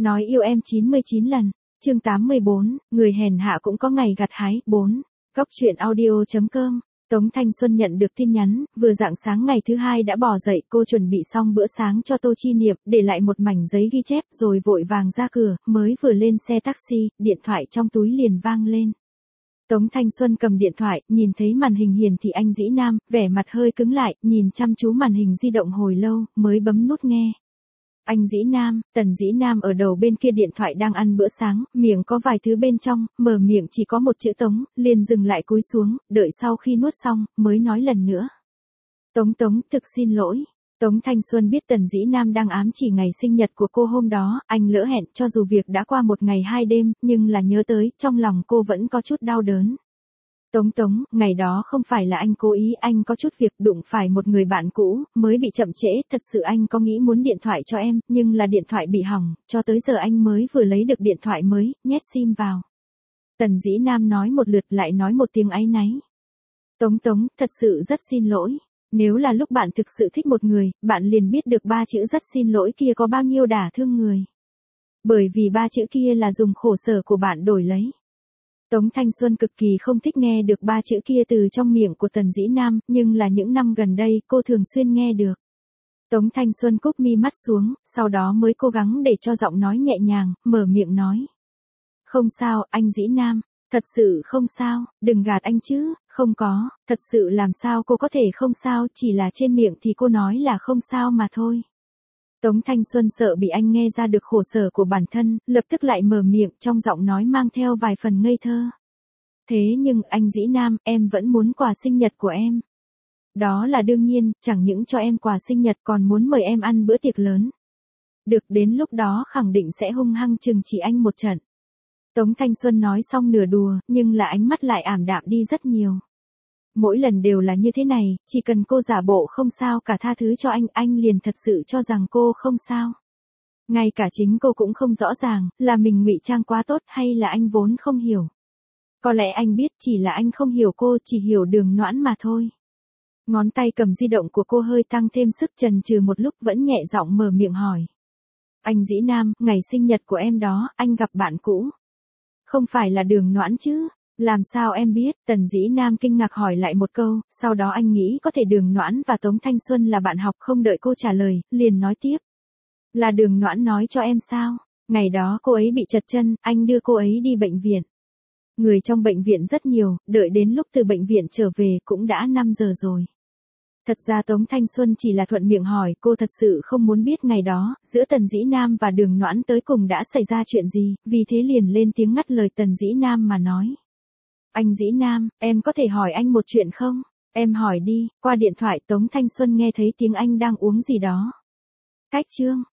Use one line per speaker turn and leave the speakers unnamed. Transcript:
Nói yêu em 99 lần. Chương 84, người hèn hạ cũng có ngày gặt hái. 4. Góc truyện audio.com. Tống Thanh Xuân nhận được tin nhắn, vừa rạng sáng ngày thứ hai đã bỏ dậy, cô chuẩn bị xong bữa sáng cho Tô Chi Niệm, để lại một mảnh giấy ghi chép, rồi vội vàng ra cửa, mới vừa lên xe taxi, điện thoại trong túi liền vang lên. Tống Thanh Xuân cầm điện thoại, nhìn thấy màn hình hiển thị Anh Dĩ Nam, vẻ mặt hơi cứng lại, nhìn chăm chú màn hình di động hồi lâu, mới bấm nút nghe. Anh Dĩ Nam, Tần Dĩ Nam ở đầu bên kia điện thoại đang ăn bữa sáng, miệng có vài thứ bên trong, mở miệng chỉ có một chữ Tống, liền dừng lại cúi xuống, đợi sau khi nuốt xong, mới nói lần nữa. Tống, thực xin lỗi. Tống Thanh Xuân biết Tần Dĩ Nam đang ám chỉ ngày sinh nhật của cô hôm đó, anh lỡ hẹn, cho dù việc đã qua một ngày hai đêm, nhưng là nhớ tới, trong lòng cô vẫn có chút đau đớn. Tống, ngày đó không phải là anh cố ý, anh có chút việc đụng phải một người bạn cũ, mới bị chậm trễ, thật sự anh có nghĩ muốn điện thoại cho em, nhưng là điện thoại bị hỏng, cho tới giờ anh mới vừa lấy được điện thoại mới, nhét sim vào. Tần Dĩ Nam nói một lượt lại nói một tiếng áy náy. Tống, thật sự rất xin lỗi. Nếu là lúc bạn thực sự thích một người, bạn liền biết được ba chữ rất xin lỗi kia có bao nhiêu đả thương người. Bởi vì ba chữ kia là dùng khổ sở của bạn đổi lấy. Tống Thanh Xuân cực kỳ không thích nghe được ba chữ kia từ trong miệng của Tần Dĩ Nam, nhưng là những năm gần đây cô thường xuyên nghe được. Tống Thanh Xuân cúp mi mắt xuống, sau đó mới cố gắng để cho giọng nói nhẹ nhàng, mở miệng nói. Không sao, anh Dĩ Nam, thật sự không sao, đừng gạt anh chứ, không có, thật sự làm sao cô có thể không sao, chỉ là trên miệng thì cô nói là không sao mà thôi. Tống Thanh Xuân sợ bị anh nghe ra được khổ sở của bản thân, lập tức lại mở miệng trong giọng nói mang theo vài phần ngây thơ. Thế nhưng anh Dĩ Nam, em vẫn muốn quà sinh nhật của em. Đó là đương nhiên, chẳng những cho em quà sinh nhật còn muốn mời em ăn bữa tiệc lớn. Được, đến lúc đó khẳng định sẽ hung hăng trừng trị anh một trận. Tống Thanh Xuân nói xong nửa đùa, nhưng là ánh mắt lại ảm đạm đi rất nhiều. Mỗi lần đều là như thế này, chỉ cần cô giả bộ không sao cả tha thứ cho anh liền thật sự cho rằng cô không sao. Ngay cả chính cô cũng không rõ ràng, là mình ngụy trang quá tốt hay là anh vốn không hiểu. Có lẽ anh biết chỉ là anh không hiểu cô, chỉ hiểu Đường Noãn mà thôi. Ngón tay cầm di động của cô hơi tăng thêm sức, chần chừ một lúc vẫn nhẹ giọng mở miệng hỏi. Anh Dĩ Nam, ngày sinh nhật của em đó, anh gặp bạn cũ. Không phải là Đường Noãn chứ? Làm sao em biết? Tần Dĩ Nam kinh ngạc hỏi lại một câu, sau đó anh nghĩ có thể Đường Noãn và Tống Thanh Xuân là bạn học, không đợi cô trả lời, liền nói tiếp. Là Đường Noãn nói cho em sao? Ngày đó cô ấy bị trật chân, anh đưa cô ấy đi bệnh viện. Người trong bệnh viện rất nhiều, đợi đến lúc từ bệnh viện trở về cũng đã 5 giờ rồi. Thật ra Tống Thanh Xuân chỉ là thuận miệng hỏi, cô thật sự không muốn biết ngày đó, giữa Tần Dĩ Nam và Đường Noãn tới cùng đã xảy ra chuyện gì, vì thế liền lên tiếng ngắt lời Tần Dĩ Nam mà nói. Anh Dĩ Nam, em có thể hỏi anh một chuyện không? Em hỏi đi. Qua điện thoại Tống Thanh Xuân nghe thấy tiếng anh đang uống gì đó. Cách chương.